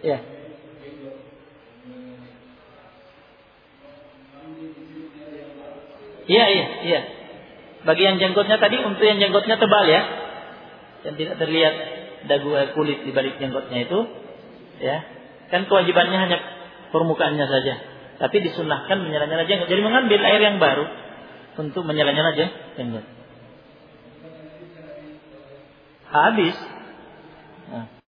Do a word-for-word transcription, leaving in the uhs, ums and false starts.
Ya. Iya, iya, iya. Bagi yang jenggotnya tadi, untuk yang jenggotnya tebal ya, yang tidak terlihat dagu kulit di balik jenggotnya itu, ya, kan kewajibannya hanya permukaannya saja. Tapi disunahkan menyala-nyala jenggot. Jadi mengambil air yang baru untuk menyala-nyala jenggot. Habis. Nah.